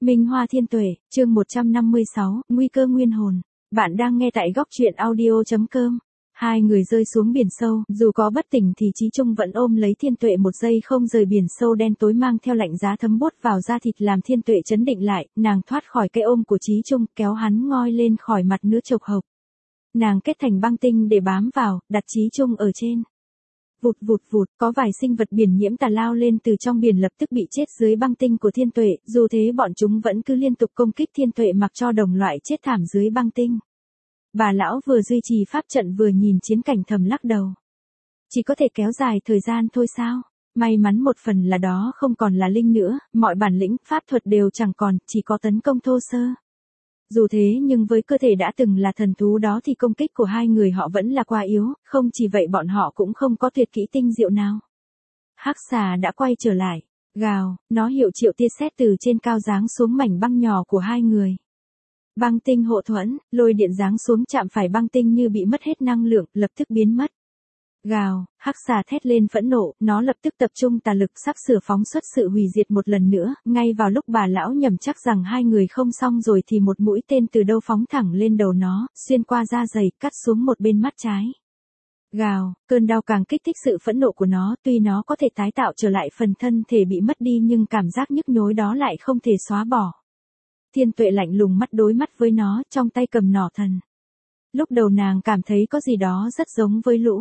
Minh Hoa Thiên Tuệ, chương 156, Nguy cơ nguyên hồn. Bạn đang nghe tại góc truyện audio.com. Hai người rơi xuống biển sâu, dù có bất tỉnh thì Chí Trung vẫn ôm lấy Thiên Tuệ một giây không rời. Biển sâu đen tối mang theo lạnh giá thấm buốt vào da thịt làm Thiên Tuệ chấn định lại, nàng thoát khỏi cái ôm của Chí Trung, kéo hắn ngoi lên khỏi mặt nước chộc hộc. Nàng kết thành băng tinh để bám vào, đặt Chí Trung ở trên. Vụt vụt vụt, có vài sinh vật biển nhiễm tà lao lên từ trong biển lập tức bị chết dưới băng tinh của Thiên Tuệ, dù thế bọn chúng vẫn cứ liên tục công kích Thiên Tuệ mặc cho đồng loại chết thảm dưới băng tinh. Bà lão vừa duy trì pháp trận vừa nhìn chiến cảnh thầm lắc đầu. Chỉ có thể kéo dài thời gian thôi sao? May mắn một phần là đó không còn là linh nữa, mọi bản lĩnh, pháp thuật đều chẳng còn, chỉ có tấn công thô sơ. Dù thế nhưng với cơ thể đã từng là thần thú đó thì công kích của hai người họ vẫn là quá yếu, không chỉ vậy bọn họ cũng không có tuyệt kỹ tinh diệu nào. Hắc xà đã quay trở lại, gào, nó hiệu triệu tia sét từ trên cao giáng xuống mảnh băng nhỏ của hai người. Băng tinh hộ thuẫn, lôi điện giáng xuống chạm phải băng tinh như bị mất hết năng lượng, lập tức biến mất. Gào, hắc xà thét lên phẫn nộ, nó lập tức tập trung tà lực sắp sửa phóng xuất sự hủy diệt một lần nữa, ngay vào lúc bà lão nhầm chắc rằng hai người không xong rồi thì một mũi tên từ đâu phóng thẳng lên đầu nó, xuyên qua da dày, cắt xuống một bên mắt trái. Gào, cơn đau càng kích thích sự phẫn nộ của nó, tuy nó có thể tái tạo trở lại phần thân thể bị mất đi nhưng cảm giác nhức nhối đó lại không thể xóa bỏ. Thiên Tuệ lạnh lùng mắt đối mắt với nó, trong tay cầm nỏ thần. Lúc đầu nàng cảm thấy có gì đó rất giống với lũ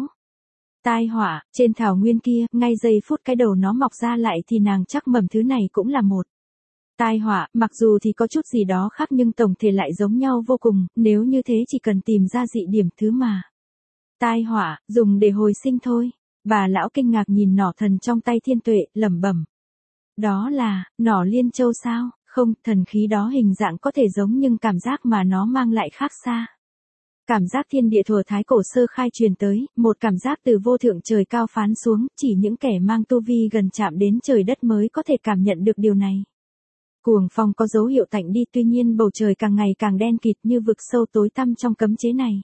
tai họa, trên thảo nguyên kia, ngay giây phút cái đầu nó mọc ra lại thì nàng chắc mầm thứ này cũng là một tai họa, mặc dù thì có chút gì đó khác nhưng tổng thể lại giống nhau vô cùng, nếu như thế chỉ cần tìm ra dị điểm thứ mà tai họa, dùng để hồi sinh thôi. Bà lão kinh ngạc nhìn nỏ thần trong tay Thiên Tuệ, lẩm bẩm. Đó là, nỏ liên châu sao? Không, thần khí đó hình dạng có thể giống nhưng cảm giác mà nó mang lại khác xa. Cảm giác thiên địa thuở thái cổ sơ khai truyền tới, một cảm giác từ vô thượng trời cao phán xuống, chỉ những kẻ mang tu vi gần chạm đến trời đất mới có thể cảm nhận được điều này. Cuồng phong có dấu hiệu tạnh đi, tuy nhiên bầu trời càng ngày càng đen kịt như vực sâu tối tăm trong cấm chế này.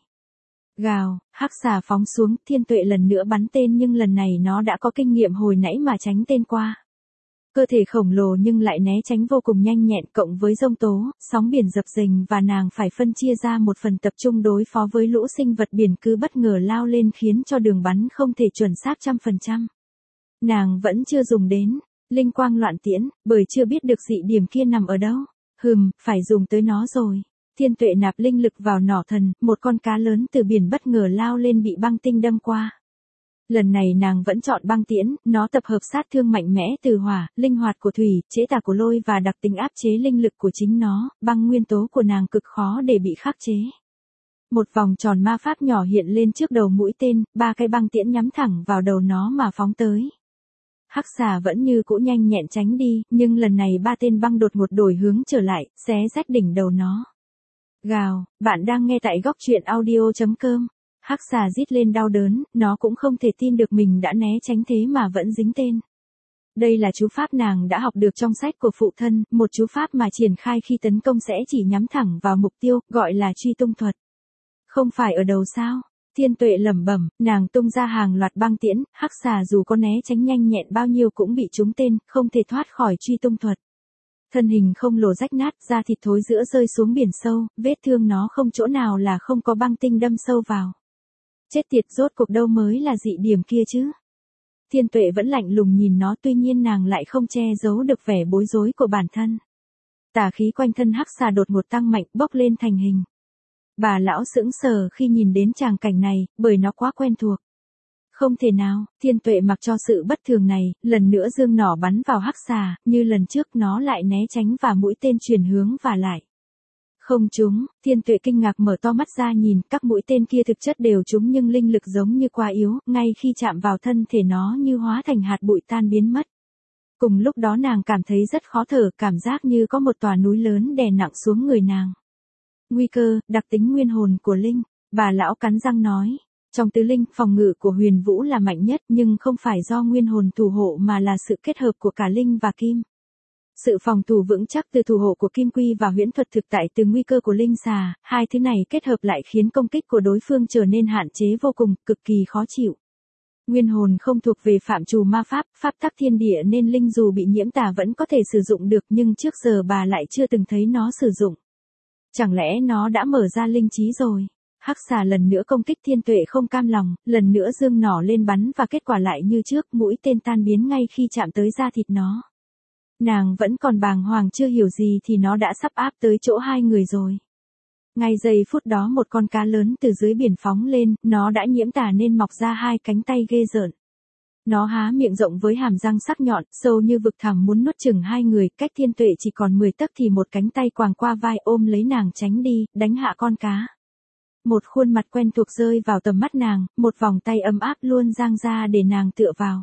Gào, hắc xà phóng xuống, Thiên Tuệ lần nữa bắn tên nhưng lần này nó đã có kinh nghiệm hồi nãy mà tránh tên qua. Cơ thể khổng lồ nhưng lại né tránh vô cùng nhanh nhẹn cộng với giông tố, sóng biển dập dềnh và nàng phải phân chia ra một phần tập trung đối phó với lũ sinh vật biển cứ bất ngờ lao lên khiến cho đường bắn không thể chuẩn xác 100%. Nàng vẫn chưa dùng đến linh quang loạn tiễn, bởi chưa biết được dị điểm kia nằm ở đâu. Phải dùng tới nó rồi. Thiên Tuệ nạp linh lực vào nỏ thần, một con cá lớn từ biển bất ngờ lao lên bị băng tinh đâm qua. Lần này nàng vẫn chọn băng tiễn, nó tập hợp sát thương mạnh mẽ từ hỏa, linh hoạt của thủy, chế tà của lôi và đặc tính áp chế linh lực của chính nó, băng nguyên tố của nàng cực khó để bị khắc chế. Một vòng tròn ma pháp nhỏ hiện lên trước đầu mũi tên, 3 cái băng tiễn nhắm thẳng vào đầu nó mà phóng tới. Hắc xà vẫn như cũ nhanh nhẹn tránh đi, nhưng lần này 3 tên băng đột ngột đổi hướng trở lại, xé rách đỉnh đầu nó. Gào, bạn đang nghe tại góc truyện audio.com. Hắc xà rít lên đau đớn, nó cũng không thể tin được mình đã né tránh thế mà vẫn dính tên. Đây là chú pháp nàng đã học được trong sách của phụ thân, một chú pháp mà triển khai khi tấn công sẽ chỉ nhắm thẳng vào mục tiêu, gọi là truy tung thuật. Không phải ở đầu sao? Thiên Tuệ lẩm bẩm, nàng tung ra hàng loạt băng tiễn, hắc xà dù có né tránh nhanh nhẹn bao nhiêu cũng bị trúng tên, không thể thoát khỏi truy tung thuật. Thân hình không lồ rách nát, da thịt thối rữa rơi xuống biển sâu, vết thương nó không chỗ nào là không có băng tinh đâm sâu vào. Chết tiệt, rốt cuộc đâu mới là dị điểm kia chứ? Thiên Tuệ vẫn lạnh lùng nhìn nó, tuy nhiên nàng lại không che giấu được vẻ bối rối của bản thân. Tà khí quanh thân hắc xà đột ngột tăng mạnh, bốc lên thành hình. Bà lão sững sờ khi nhìn đến tràng cảnh này, bởi nó quá quen thuộc. Không thể nào, Thiên Tuệ mặc cho sự bất thường này, lần nữa dương nỏ bắn vào hắc xà, như lần trước nó lại né tránh và mũi tên chuyển hướng và lại. Không trúng, Thiên Tuệ kinh ngạc mở to mắt ra nhìn, các mũi tên kia thực chất đều trúng nhưng linh lực giống như quá yếu, ngay khi chạm vào thân thể nó như hóa thành hạt bụi tan biến mất. Cùng lúc đó nàng cảm thấy rất khó thở, cảm giác như có một tòa núi lớn đè nặng xuống người nàng. Nguy cơ, đặc tính nguyên hồn của linh, bà lão cắn răng nói. Trong tứ linh, phòng ngự của Huyền Vũ là mạnh nhất nhưng không phải do nguyên hồn thủ hộ mà là sự kết hợp của cả linh và kim. Sự phòng thủ vững chắc từ thủ hộ của kim quy và huyễn thuật thực tại từ nguy cơ của linh xà, hai thứ này kết hợp lại khiến công kích của đối phương trở nên hạn chế vô cùng, cực kỳ khó chịu. Nguyên hồn không thuộc về phạm trù ma pháp, pháp tắc thiên địa nên linh dù bị nhiễm tà vẫn có thể sử dụng được nhưng trước giờ bà lại chưa từng thấy nó sử dụng. Chẳng lẽ nó đã mở ra linh trí rồi? Hắc xà lần nữa công kích Thiên Tuệ không cam lòng, lần nữa dương nỏ lên bắn và kết quả lại như trước, mũi tên tan biến ngay khi chạm tới da thịt nó. Nàng vẫn còn bàng hoàng chưa hiểu gì thì nó đã sắp áp tới chỗ hai người rồi. Ngay giây phút đó một con cá lớn từ dưới biển phóng lên, nó đã nhiễm tà nên mọc ra hai cánh tay ghê rợn. Nó há miệng rộng với hàm răng sắc nhọn, sâu như vực thẳm muốn nuốt chửng hai người, cách Thiên Tuệ chỉ còn 10 tấc thì một cánh tay quàng qua vai ôm lấy nàng tránh đi, đánh hạ con cá. Một khuôn mặt quen thuộc rơi vào tầm mắt nàng, một vòng tay ấm áp luôn dang ra để nàng tựa vào.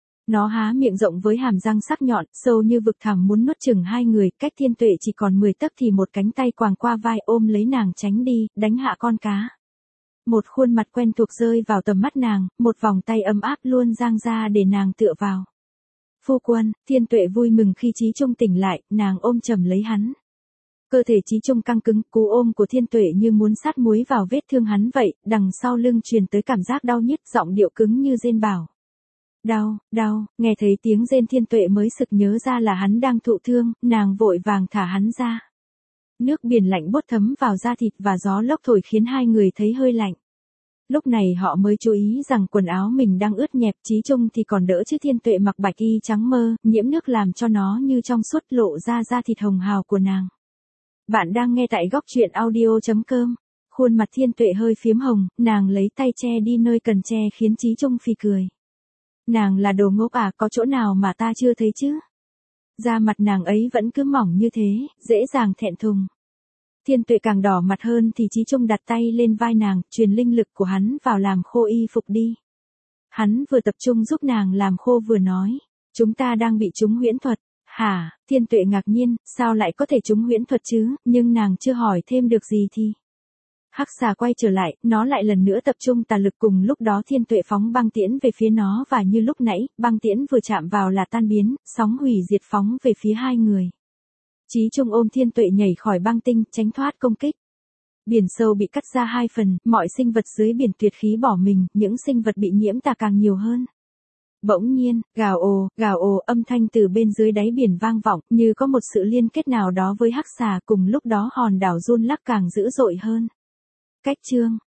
Nó há miệng rộng với hàm răng sắc nhọn, sâu như vực thẳm muốn nuốt chửng hai người, cách Thiên Tuệ chỉ còn 10 tấc thì một cánh tay quàng qua vai ôm lấy nàng tránh đi, đánh hạ con cá. Một khuôn mặt quen thuộc rơi vào tầm mắt nàng, một vòng tay ấm áp luôn dang ra để nàng tựa vào. Phu quân, Thiên Tuệ vui mừng khi Chí Trung tỉnh lại, nàng ôm chầm lấy hắn. Cơ thể Chí Trung căng cứng, cú ôm của Thiên Tuệ như muốn sát muối vào vết thương hắn vậy, đằng sau lưng truyền tới cảm giác đau nhức, giọng điệu cứng như rên bảo. Đau, đau, nghe thấy tiếng rên Thiên Tuệ mới sực nhớ ra là hắn đang thụ thương, nàng vội vàng thả hắn ra. Nước biển lạnh buốt thấm vào da thịt và gió lốc thổi khiến hai người thấy hơi lạnh. Lúc này họ mới chú ý rằng quần áo mình đang ướt nhẹp, Chí Trung thì còn đỡ chứ Thiên Tuệ mặc bạch y trắng mơ, nhiễm nước làm cho nó như trong suốt lộ ra da thịt hồng hào của nàng. Bạn đang nghe tại góc truyện audio.com. Khuôn mặt Thiên Tuệ hơi phiếm hồng, nàng lấy tay che đi nơi cần che khiến Chí Trung phì cười. Nàng là đồ ngốc à, có chỗ nào mà ta chưa thấy chứ? Da mặt nàng ấy vẫn cứ mỏng như thế, dễ dàng thẹn thùng. Thiên Tuệ càng đỏ mặt hơn thì Chí Trung đặt tay lên vai nàng, truyền linh lực của hắn vào làm khô y phục đi. Hắn vừa tập trung giúp nàng làm khô vừa nói, chúng ta đang bị trúng huyễn thuật. Hả? Thiên Tuệ ngạc nhiên, sao lại có thể trúng huyễn thuật chứ, nhưng nàng chưa hỏi thêm được gì thì. Hắc xà quay trở lại, nó lại lần nữa tập trung tà lực, cùng lúc đó Thiên Tuệ phóng băng tiễn về phía nó và như lúc nãy, băng tiễn vừa chạm vào là tan biến, sóng hủy diệt phóng về phía hai người. Chí Trung ôm Thiên Tuệ nhảy khỏi băng tinh, tránh thoát công kích. Biển sâu bị cắt ra hai phần, mọi sinh vật dưới biển tuyệt khí bỏ mình, những sinh vật bị nhiễm tà càng nhiều hơn. Bỗng nhiên, gào ồ, âm thanh từ bên dưới đáy biển vang vọng, như có một sự liên kết nào đó với hắc xà, cùng lúc đó hòn đảo run lắc càng dữ dội hơn. Cách chương